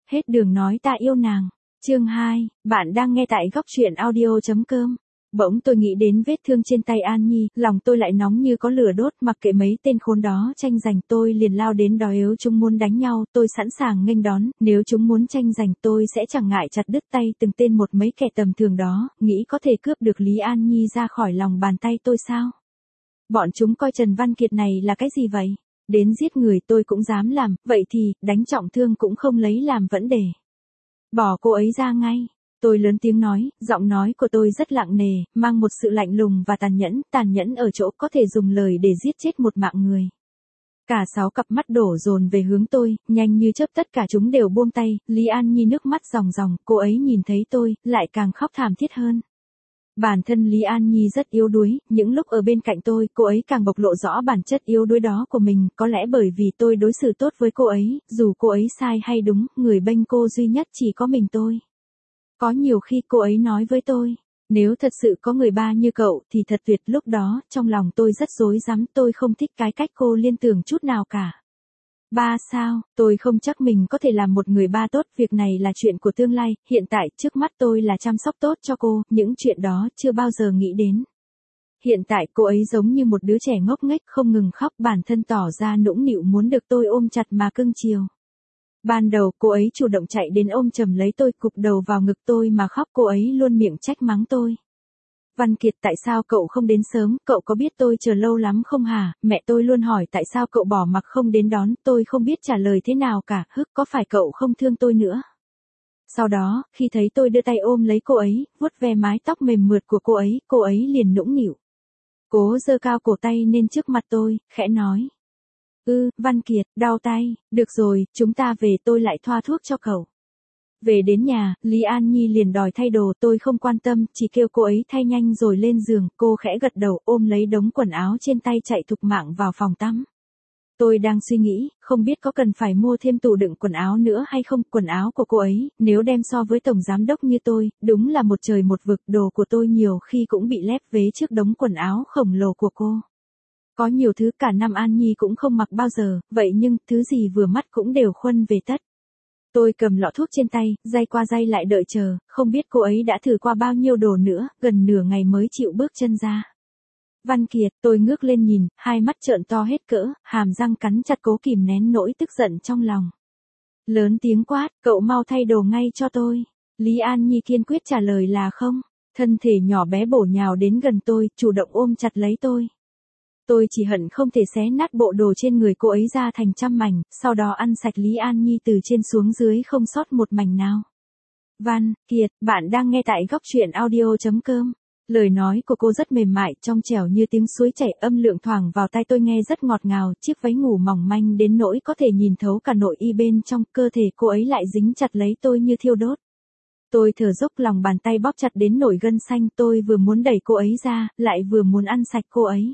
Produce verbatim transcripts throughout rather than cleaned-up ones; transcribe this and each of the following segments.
Hết đường nói ta yêu nàng. Chương hai, bạn đang nghe tại góc truyện audio chấm com. Bỗng tôi nghĩ đến vết thương trên tay An Nhi, lòng tôi lại nóng như có lửa đốt, mặc kệ mấy tên khốn đó tranh giành tôi liền lao đến đòi yếu chúng muốn đánh nhau, tôi sẵn sàng nghênh đón, nếu chúng muốn tranh giành tôi sẽ chẳng ngại chặt đứt tay từng tên một mấy kẻ tầm thường đó, nghĩ có thể cướp được Lý An Nhi ra khỏi lòng bàn tay tôi sao? Bọn chúng coi Trần Văn Kiệt này là cái gì vậy? Đến giết người tôi cũng dám làm, vậy thì, đánh trọng thương cũng không lấy làm vấn đề. Bỏ cô ấy ra ngay. Tôi lớn tiếng nói, giọng nói của tôi rất nặng nề, mang một sự lạnh lùng và tàn nhẫn, tàn nhẫn ở chỗ có thể dùng lời để giết chết một mạng người. Cả sáu cặp mắt đổ dồn về hướng tôi, nhanh như chớp tất cả chúng đều buông tay, Lý An Nhi nước mắt ròng ròng, cô ấy nhìn thấy tôi, lại càng khóc thảm thiết hơn. Bản thân Lý An Nhi rất yếu đuối, những lúc ở bên cạnh tôi, cô ấy càng bộc lộ rõ bản chất yếu đuối đó của mình, có lẽ bởi vì tôi đối xử tốt với cô ấy, dù cô ấy sai hay đúng, người bênh cô duy nhất chỉ có mình tôi. Có nhiều khi cô ấy nói với tôi, nếu thật sự có người ba như cậu thì thật tuyệt, lúc đó, trong lòng tôi rất rối rắm, tôi không thích cái cách cô liên tưởng chút nào cả. Ba sao, tôi không chắc mình có thể làm một người ba tốt, việc này là chuyện của tương lai, hiện tại trước mắt tôi là chăm sóc tốt cho cô, những chuyện đó chưa bao giờ nghĩ đến. Hiện tại cô ấy giống như một đứa trẻ ngốc nghếch không ngừng khóc, bản thân tỏ ra nũng nịu muốn được tôi ôm chặt mà cưng chiều. Ban đầu cô ấy chủ động chạy đến ôm chầm lấy tôi, cụp đầu vào ngực tôi mà khóc, cô ấy luôn miệng trách mắng tôi. Văn Kiệt, tại sao cậu không đến sớm, cậu có biết tôi chờ lâu lắm không hả? Mẹ tôi luôn hỏi tại sao cậu bỏ mặc không đến đón, tôi không biết trả lời thế nào cả, hức, có phải cậu không thương tôi nữa? Sau đó, khi thấy tôi đưa tay ôm lấy cô ấy, vuốt ve mái tóc mềm mượt của cô ấy, cô ấy liền nũng nịu. Cố giơ cao cổ tay lên trước mặt tôi, khẽ nói. Ừ, Văn Kiệt, đau tay, được rồi, chúng ta về, tôi lại thoa thuốc cho cậu. Về đến nhà, Lý An Nhi liền đòi thay đồ, tôi không quan tâm, chỉ kêu cô ấy thay nhanh rồi lên giường, cô khẽ gật đầu, ôm lấy đống quần áo trên tay chạy thục mạng vào phòng tắm. Tôi đang suy nghĩ, không biết có cần phải mua thêm tủ đựng quần áo nữa hay không, quần áo của cô ấy, nếu đem so với tổng giám đốc như tôi, đúng là một trời một vực, đồ của tôi nhiều khi cũng bị lép vế trước đống quần áo khổng lồ của cô. Có nhiều thứ cả năm An Nhi cũng không mặc bao giờ, vậy nhưng, thứ gì vừa mắt cũng đều khuân về tất. Tôi cầm lọ thuốc trên tay, day qua day lại đợi chờ, không biết cô ấy đã thử qua bao nhiêu đồ nữa, gần nửa ngày mới chịu bước chân ra. Văn Kiệt, tôi ngước lên nhìn, hai mắt trợn to hết cỡ, hàm răng cắn chặt cố kìm nén nỗi tức giận trong lòng. Lớn tiếng quát, cậu mau thay đồ ngay cho tôi. Lý An Nhi kiên quyết trả lời là không, thân thể nhỏ bé bổ nhào đến gần tôi, chủ động ôm chặt lấy tôi. Tôi chỉ hận không thể xé nát bộ đồ trên người cô ấy ra thành trăm mảnh, sau đó ăn sạch Lý An Nhi từ trên xuống dưới không sót một mảnh nào. Văn Kiệt, bạn đang nghe tại góc truyện audio chấm com. Lời nói của cô rất mềm mại, trong trẻo như tiếng suối chảy, âm lượng thoảng vào tai tôi nghe rất ngọt ngào, chiếc váy ngủ mỏng manh đến nỗi có thể nhìn thấu cả nội y bên trong, cơ thể cô ấy lại dính chặt lấy tôi như thiêu đốt. Tôi thở dốc, lòng bàn tay bóp chặt đến nổi gân xanh, tôi vừa muốn đẩy cô ấy ra, lại vừa muốn ăn sạch cô ấy.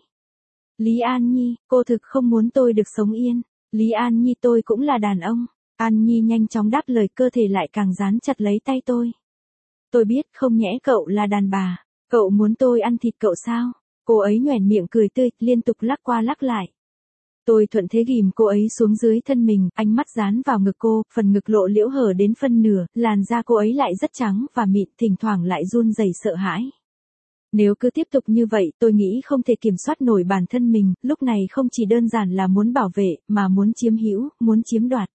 Lý An Nhi, cô thực không muốn tôi được sống yên. Lý An Nhi, tôi cũng là đàn ông. An Nhi nhanh chóng đáp lời, cơ thể lại càng dán chặt lấy tay tôi. Tôi biết không nhẽ cậu là đàn bà. Cậu muốn tôi ăn thịt cậu sao? Cô ấy nhoẻn miệng cười tươi, liên tục lắc qua lắc lại. Tôi thuận thế ghìm cô ấy xuống dưới thân mình, ánh mắt dán vào ngực cô, phần ngực lộ liễu hở đến phân nửa, làn da cô ấy lại rất trắng và mịn, thỉnh thoảng lại run rẩy sợ hãi. Nếu cứ tiếp tục như vậy, tôi nghĩ không thể kiểm soát nổi bản thân mình, lúc này không chỉ đơn giản là muốn bảo vệ, mà muốn chiếm hữu, muốn chiếm đoạt.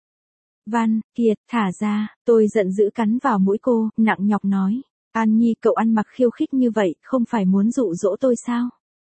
Văn Kiệt, thả ra, tôi giận dữ cắn vào mũi cô, nặng nhọc nói. An Nhi, cậu ăn mặc khiêu khích như vậy, không phải muốn dụ dỗ tôi sao?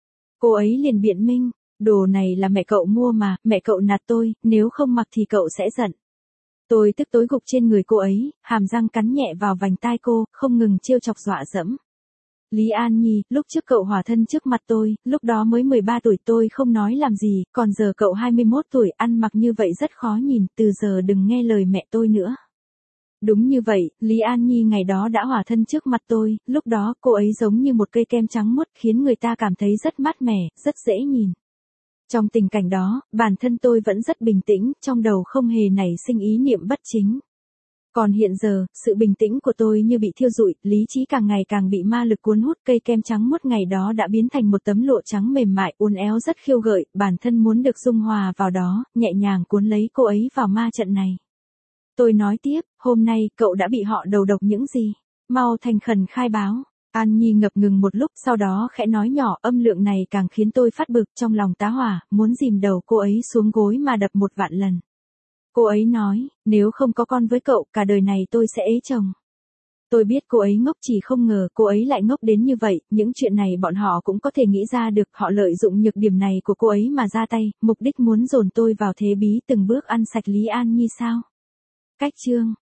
Cô ấy liền biện minh, đồ này là mẹ cậu mua mà, mẹ cậu nạt tôi, nếu không mặc thì cậu sẽ giận. Tôi tức tối gục trên người cô ấy, hàm răng cắn nhẹ vào vành tai cô, không ngừng trêu chọc dọa dẫm. Lý An Nhi, lúc trước cậu hòa thân trước mặt tôi, lúc đó mới mười ba tuổi, tôi không nói làm gì, còn giờ cậu hai mươi mốt tuổi, ăn mặc như vậy rất khó nhìn, từ giờ đừng nghe lời mẹ tôi nữa. Đúng như vậy, Lý An Nhi ngày đó đã hòa thân trước mặt tôi, lúc đó cô ấy giống như một cây kem trắng muốt, khiến người ta cảm thấy rất mát mẻ, rất dễ nhìn. Trong tình cảnh đó, bản thân tôi vẫn rất bình tĩnh, trong đầu không hề nảy sinh ý niệm bất chính. Còn hiện giờ, sự bình tĩnh của tôi như bị thiêu rụi, lý trí càng ngày càng bị ma lực cuốn hút, cây kem trắng muốt ngày đó đã biến thành một tấm lụa trắng mềm mại, uốn éo rất khiêu gợi, bản thân muốn được dung hòa vào đó, nhẹ nhàng cuốn lấy cô ấy vào ma trận này. Tôi nói tiếp, hôm nay cậu đã bị họ đầu độc những gì? Mau thành khẩn khai báo. An Nhi ngập ngừng một lúc, sau đó khẽ nói nhỏ, âm lượng này càng khiến tôi phát bực, trong lòng tá hỏa, muốn dìm đầu cô ấy xuống gối mà đập một vạn lần. Cô ấy nói, nếu không có con với cậu, cả đời này tôi sẽ ế chồng. Tôi biết cô ấy ngốc, chỉ không ngờ cô ấy lại ngốc đến như vậy, những chuyện này bọn họ cũng có thể nghĩ ra được, họ lợi dụng nhược điểm này của cô ấy mà ra tay, mục đích muốn dồn tôi vào thế bí, từng bước ăn sạch Lý An Nhi sao? Cách chương